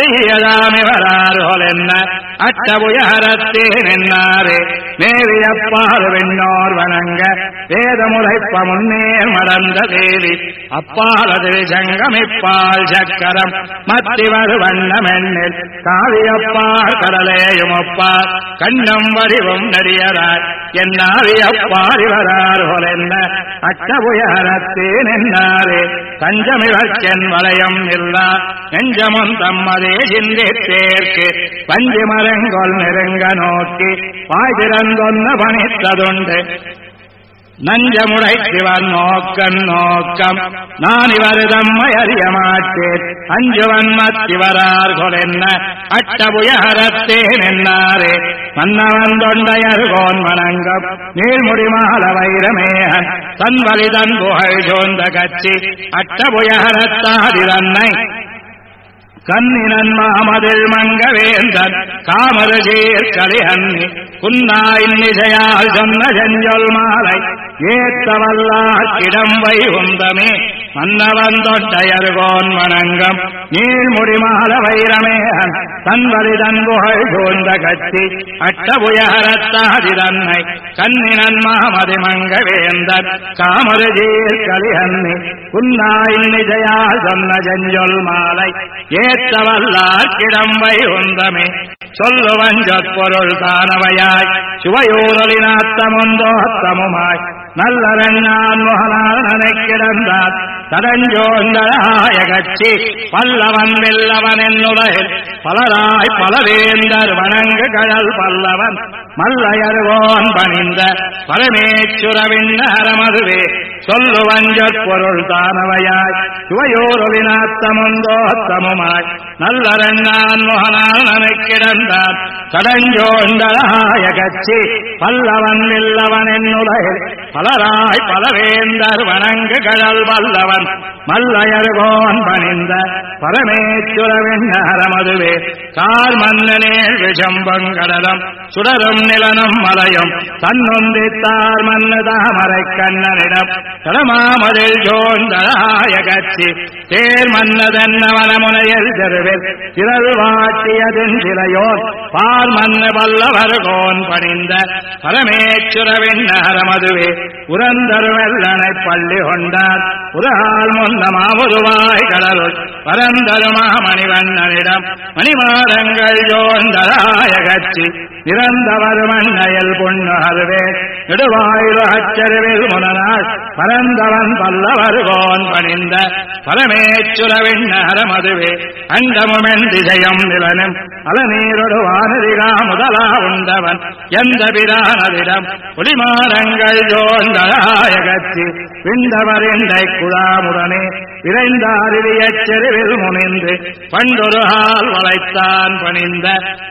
அழகியதாமிவரார்கள் என்ன அட்டபுயரத்தே நின்னாரே நேவியப்பால் விண்ணோர் வணங்க வேதமுறைப்ப முன்னேர் மடந்த தேவி அப்பாலது சங்கமிப்பால் சக்கரம் மத்திவர் வண்ணமெண்ணில் காவியப்பார் கடலேயும் ஒப்பார் கண்ணம் வடிவும் நெறியராய் என்னாவியப்பார் இவரார்கள் என்ன அட்டபுயரத்தே நின்னாரே தஞ்சமிவர்க்கென் வளையம் இல்லா நெஞ்சமும் தம்மதே சிந்தித்தேற்கு பஞ்சு மரங்கொல் நெருங்க நோக்கி வாய் திறந்தொன்ன பணித்ததுண்டு நஞ்சமுடைத்திவன் நோக்கம் நோக்கம் நான் இவர் தம்மை அறிய மாட்டேன் அஞ்சுவன் மத்திவரார்கள் என்ன அட்டபுயரத்தே நின்னாரே மன்னவன் தொண்டையர்கோன் வணங்கம் நீர்முடிமால வைரமேகன் தன்வலி தன் புகழ் சோர்ந்த கட்சி அட்டபுயரத்தாதிரன்னை கண்ணினன் மாமதில் மங்கவேந்தன் காமரஜீர் கலிஹன்னி குன்னாயின்னிசையால் சொன்ன செஞ்சொல் மாலை ஏத்தவல்லார் கிடம்பை உந்தமே மன்னவன் தொட்டையர்கோன் வணங்கம் நீள்முடிமால வைரமேகன் தன்வலி தன் புகழ் சோர்ந்த கட்சி அட்டபுயரத்தாதிரன்னை கண்ணினன் மாமதி மங்கவேந்தன் காமரஜீர் கலிஹன்னி குன்னாயின்னிசையால் சொன்ன செஞ்சொல் மாலை ஏத்தவல்லார் கிடம்பை உந்தமே சொல்லுவன் சொற்பொருள் தானவையாய் சுவையூரலினாத்தமுந்தோத்தமுமாய் நல்லரண்ணான் முகனால் நனைக்கிடந்தான் தடஞ்சோந்தராய கட்சி பல்லவன் வெல்லவன் என்னுலகில் பலராய் பலவேந்தர் வணங்கு கடல் பல்லவன் மல்லையர்கோன் பணிந்த பரமேச்சுரவின் அறமதுவே சொல்லுவன் சொற்பொருள் தானவையாய் சுவையூரலினாத்தமுந்தோத்தமுமாய் நல்லரண்ணான் மோகனானனை கிடந்தான் கடஞ்சோண்டராய கச்சி பல்லவன் வில்லவன் என்னுலகில் பலராய் பலவேந்தர் வணங்கு கடல் வல்லவன் மல்லையர்கோன் பணிந்த பரமேச்சுரவிண்ணரமதுவே கார் மன்னனேள் விஷம்பங்கடலம் சுடரும் நிலனும் மலையும் தன்னொந்தித்தார் மன்னு தாமரை கண்ணனிடம் கடமாமதில் ஜோந்தராய கச்சி தேர் மன்னதென்னவனமுனையல் தெருவில் திரள் வாட்டியதின் சிலையோர் பால் மன்னு வல்லவர்கோன் பணிந்த பரமேச்சுரவிண்ணரமதுவே உரந்தருவெல்லனை பள்ளி கொண்டார் உரால் முன்னமாவுருவாய் கடலுள் பரந்தருமாமணிவண்ணனிடம் மணிமாடங்கள் ஜோந்தராய கச்சி நிறந்தவர் மண்ணையில் பொன்னுகர்வே நெடுவாயிரு அச்சருவில் முனநாள் பரந்தவன் பல்லவர்கோன் பணிந்த பரமேச்சுரவிண்ணரமதுவே அண்டமுமென் திசையும் நிலனும் அலநீரொடு வானதிகா முதலா உண்டவன் எந்த பிரானதிடம் ஒளிமாடங்கள் ஜோந்தராய கச்சி விண்டவரிண்டை குழாமுடனே விரைந்தாரிலியச் செருவில் முனிந்து பண்டொரு ஆள் வளைத்தான் பணிந்த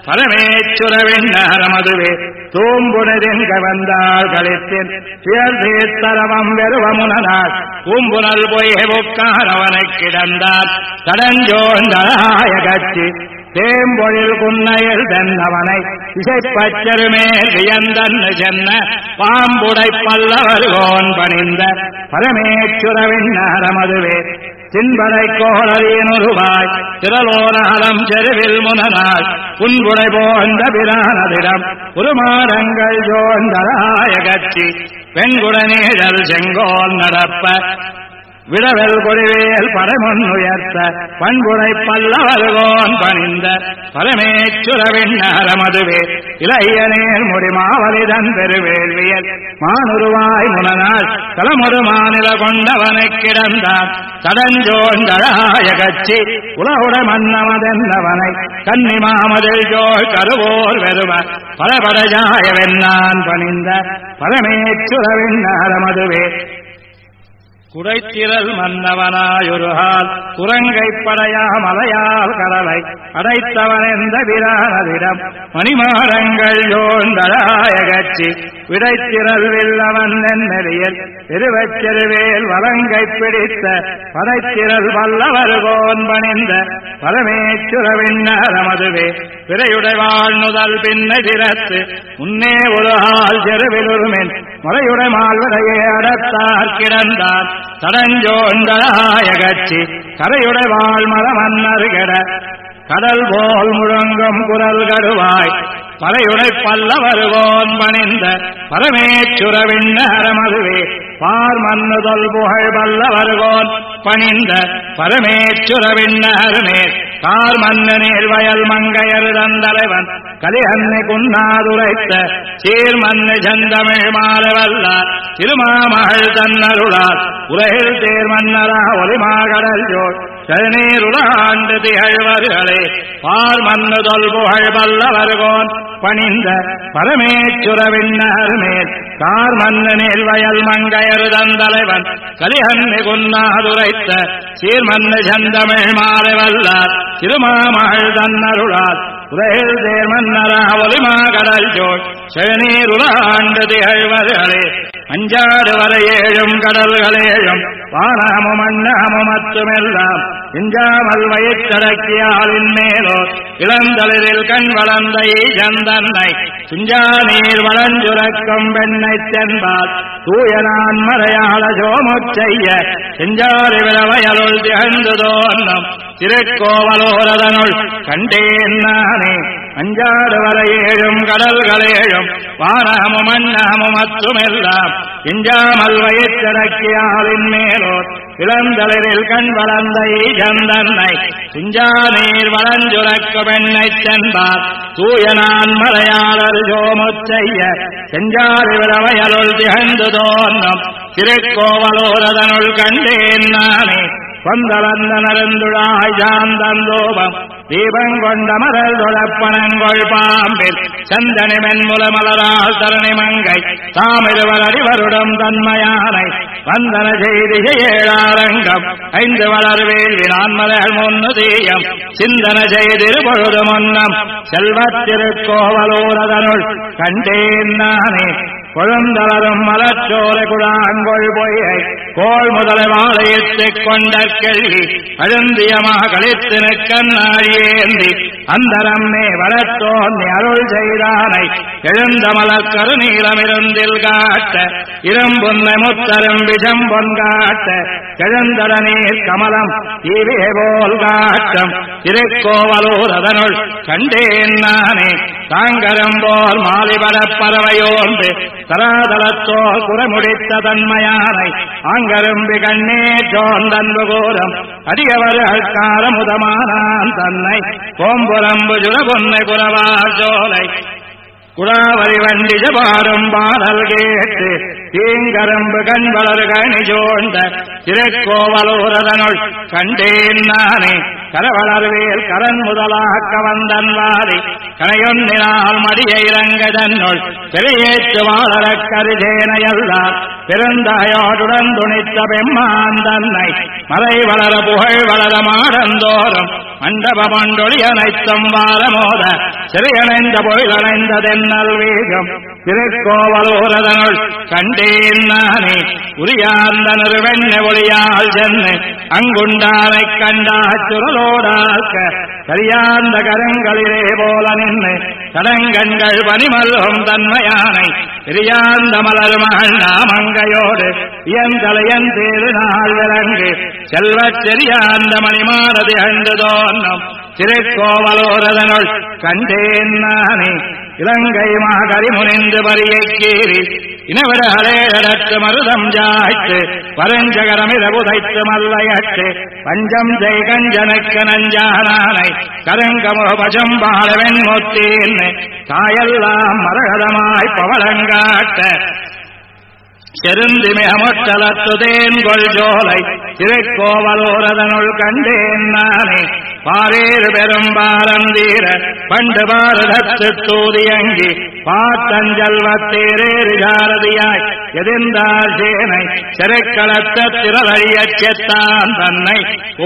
பரமேச்சுரவிண்ணரமதுவே தூம்புனதின் கவந்தாள் களித்தின் சுயர்தீத்தரவம் வெறுவமுனாள் பூம்புனல் பொய்கவுக்காரவனைக் கிடந்தார் கடஞ்சோந்தராய கச்சி தேம்பொழில் குன்னையில் தென்னவனை இசைப்பச்சருமேல் வியந்தன்னு சென்ன பாம்புடை பல்லவர்கோன் பணிந்த பரமேச்சுரவிண்ணரமதுவே சின்படை கோளரீனுருவாய் திரலோனகலம் செருவில் முனநாள் புன்புடை போந்த பிரானதிடம் உருமாடங்கள் ஜோந்தராய கச்சி வெண்குடநீழல் செங்கோல் நடப்ப விடவெல் கொடிவேல் பரமுன்னுயர்த்த பண்புடை பல்லவர்கோன் பணிந்த பரமேச்சுரவிண்ணரமதுவே இளையநேர் முடிமாவலிதன் பெருவேள்வியல் மானுருவாய் முனநாள் தலமொரு மாநில கொண்டவனைக் கிடந்தான் கடஞ்சோந்தராய கச்சி உலகுட மன்னமதென்னவனை கன்னிமாமதில் ஜோய் கருவோர் வெறும பலபடஜாய வெண்ணான் பணிந்த பரமேச்சுரவிண்ணரமதுவே குடைத்திரல் மன்னவனாயுருகால் குரங்கைப் படையா மலையால் கடலை அடைத்தவனெந்த பிரானதிடம் மணிமாடங்கள் ஜோந்தராய கச்சி விடைத்திரல் வில்லவன் நென்னெறியல் பெருவச்செருவேல் வலங்கைப் பிடித்த படைத்திரல் வல்லவர்கோன் பணிந்த பரமேச்சுரவிண்ணரமதுவே பிறையுடை வாழ்நுதல் பின்னை திறத்து முன்னே ஒரு ஆள் செருவிலுருமின் முறையுடை மால்வரையே அடத்தார் கிடந்தான் தடஞ்சோந்தராய கச்சி கரையுடை வாழ்மர மன்னர் கெட கடல் போல் முழங்கும் குரல் கடுவாய் பறையுடை பல்லவர்கோன் பணிந்த பரமேச்சுரவிண்ணரமதுவே பார் மன்னுதல் புகழ் பல்லவர்கோன் பணிந்த பரமேச்சுரவிண்ணருமே கார் மன்னனேர் வயல் மங்கையர் தந்தலைவன் கலிஹன்னை குன்னாதுரைத்த சீர் மன்னு சந்தமிழ் மாலவல்லார் திருமாமகள் தன்னருளார் உலகில் தேர் மன்னரா ஒலிமாகடல் ஜோர் செழுநீருளாண்டு திகழ்வர்களே பார் மன்னுதல் புகழ் பல்லவர்கோன் பணிந்த பரமேச்சுரவிண்ணருமேல் கார் மன்னனேர் வயல் மங்கையர் தந்தலைவன் கலிஹன்னை குன்னாதுரைத்த சீர் மன்னு சந்தமிழ் மாலவல்லார் திருமாமகள் தன்னருளார் உலகில் தேர் மன்னரா ஒலிமாகடல் ஜோர் செழுநீருளாண்டு திகழ்வர்களே அஞ்சாடு வரை ஏழும் கடல்களேழும் வானமும் அன்னமும் அத்துமெல்லாம் இஞ்சாமல் வயிற்றடக்கியாலின் மேலோ இளந்தளிரில் கண் வளர்ந்த ஈசந்தன்னை சுஞ்சா நீர் வளஞ்சுரக்கும் பெண்ணைச் சென்பால் தூயனான் மறையாள சோமுச் செய்ய செஞ்சாறு விளவயலுள் திகழ்ந்து தோன்றும் திருக்கோவலோரதனுள் கண்டேன் நானே அஞ்சாடு வரை ஏழும் கடல்களேழும் வானமும் அன்னமும் அத்துமெல்லாம் இஞ்சாமல் வயிற்றடக்கியாலின் மேலோர் இளந்தளிரில் கண் வளர்ந்த ஈசந்தன்னை சுஞ்சா நீர் வளஞ்சுரக்க பெண்ணைச் சென்பார் தூயனான் மலையாளர் சோமுச் செய்ய செஞ்சாறு விளவயலுள் திகழ்ந்து தோன்றும் திருக்கோவலோரதனுள் கண்டேன் நானே கொந்தளந்த நரந்துழாய் சாந்தந்தோபம் தீபங்கொண்ட மலர் தொழப்பணங்கொள் பாம்பில் சந்தனி மென்முல மலரால் தரணி மங்கை தாமிருவர் அறிவருடம் தன்மையானை வந்தன செய்தி ஏழாரங்கம் 5 வளர் வேள்வி 4 மலர் 3 தீயம் சிந்தன செய்திரு பொழுது முன்னம் செல்வத்திருக்கோவலூரதனுள் கண்டேன் நானே கொழுந்தளரும் மலச்சோலை குழாங்கொள் பொய்யை கோள் முதல வாழையிட்டுக் கொண்ட கேள்வி அழுந்தியமாக கழித்து நிற்கண்ணாழியேந்தி அந்தரம்மே வரத்தோன்னி அருள் செய்தானை எழுந்த மலர் கருநீலமிருந்தில் காட்ட இரும்புன்னை முத்தரும் விஷம் பொன்காட்ட எழுந்தர நீர் கமலம் தீவிகை போல் காட்டம் திருக்கோவலூர் அதனுள் கண்டேன் நானே தாங்கரம் போல் மாலிபடப் பறவையோன்று தராதலத்தோல் குறமுடித்த தன்மையானை ஆங்கரும்பி கண்ணே சோந்தன்பு கூறம் அடியவர்கள் காலமுதமானான் தன்னை கோம்புரம்பு சுரபொன்னை குறவார் சோலை குடாவரி வண்டிஜ பாடும் பாடல் கேட்டு தீங்கரம்பு கண்வளர் கணி சோழ்ந்த திருக்கோவலூரதனுள் கண்டேன் நானே கரவளர்வேல் கரன் முதலாக்க வந்தன் வாரி கனையொன்னினால் மடிய இறங்கதன்னுள் பெரியேற்று வாழறக் கருஜேனையல்லார் பெருந்தாயோடுடன் துணித்த பெம்மான் தன்னை மறை வளர புகழ் வளர மாடந்தோறும் மண்டபமண்டொழி அனைத்தும் வாரமோத சிறையணைந்த பொழிலணைந்த தென்னல் வீகம் திருக்கோவலூரதனுள் கண்டேன் நானே உரியார்ந்த நிறுவெண்ண ஒளியால் சென்று அங்குண்டானைக் கண்டா சுரலோடாக்க சரியார்ந்த கரங்களிலே போல நின்று கடங்கண்கள் பனிமல்லும் தன்மையானை பெரியார்ந்த மலர் மகள் நாமங்கையோடு இயந்தலையன் தேரு நாள் விளங்கு செல்வச் செரியார்ந்த மணிமாரதி அண்டு தோன்னும் திருக்கோவலூரதனுள் கண்டேன் நானே இலங்கை மாகரி முனிந்து பரியை கீறி இனவிடகளே இடத்து மருதம் ஜாய்த்து பரஞ்சகரமித புதைத்து மல்லையட்டு பஞ்சம் ஜெய் கஞ்சனுக்கு நஞ்சானானை கருங்கமோ பஜம்பாள வெண்முத்தீன் தாயெல்லாம் மரகதமாய் பவளங்காட்ட செருந்தி மிகமொட்டலத்துதேன் கொள் ஜோலை திருக்கோவலூரதனுள் கண்டேன் நானே பாரேறு பெரும் பாரந்தீர பண்டு பாரதத்து தூதியங்கி பாத்தஞ்சல்வத்தேரேறு ஜாரதியாய் எதிர்ந்தார் சேனை செருக்களத்த திரளையச் செத்தான் தன்னை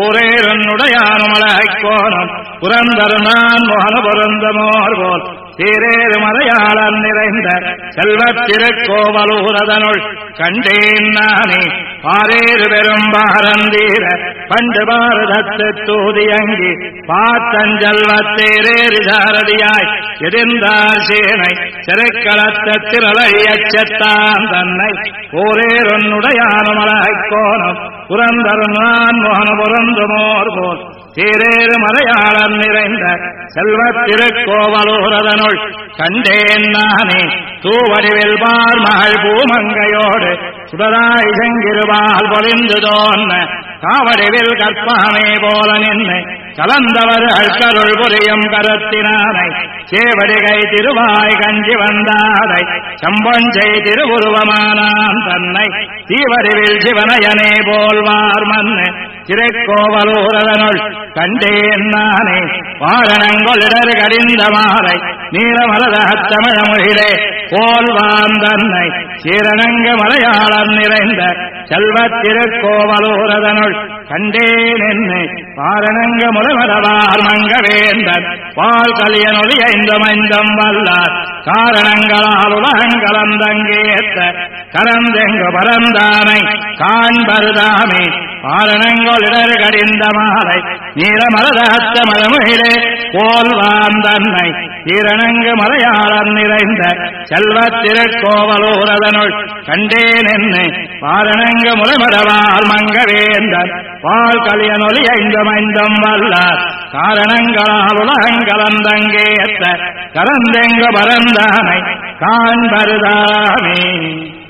ஊரேருன்னுடையானுமலைக் கோணம் புரந்தரு நான் மோகன பொருந்தமோர் போல் சீரேறு மலையாளன் நிறைந்த செல்வத் திருக்கோவலூரதனுள் கண்டேன் நானே பாரேறு பெரும் பாரந்தீர பண்டு பாரதத்து தூதியங்கி பாத்தஞ்சல்வத்தேரேறு ஜாரதியாய் எதிர்ந்தார் சேனை செருக்களத்த திரளையச் செத்தான் தன்னை ஊரேருன்னுடையானுமலைக் கோணம் புரந்தரு நான் மோகன பொருந்துமோர் போல் சீரேறு மலையாளன் நிறைந்த செல்வத் திருக்கோவலூரதனுள் கண்டேன் நானே தூவடிவில் பார் மகள் பூமங்கையோடு சுடராய் செங்கிருவால் பொலிந்து தோன்ன காவடிவில் கற்பகமே போல நின்று கலந்தவர்கள் கருள் புரியும் கருத்தினானை சேவடிகை திருவாய் கஞ்சி வந்தாதை சம்பொஞ்சை திருவுருவமானான் தன்னை தீவடிவில் சிவனயனே போல்வார் மண்ணு திருக்கோவலூரதனுள் கண்டேன் நானே வாரணங்கொளிடர் கடிந்த மாலை நீலமலதத் தமிழமொழிலே போல்வான் தன்னை சீரணங்க மலையாளன் நிறைந்த செல்வத் திருக்கோவலூரதனுள் கண்டேன் என்னை வாரணங்க முலமரவார் மங்கவேந்தன் பால் கலியனொலி 5 மைந்தம் வல்லார் காரணங்களால் உலகங்கலந்தங்கேத்த கரந்தெங்கு பரந்தானை காண்பருதாமே வாரணங்கொளிடர் கடிந்த மாலை நீலமலதத் தமிழமொழிலே போல்வான் தன்னை சீரணங்கு மலையாளன் நிறைந்த செல்வத் திருக்கோவலூரதனுள் கண்டேன் என்னை வாரணங்க முலமரவால் மங்கவேந்தன் பால் கலியனொலி 5 மைந்தம் வல்லார் காரணங்களால் உலகங்கலந்தங்கேத்த கரந்தெங்கு பரந்தானை காண்பருதாமே.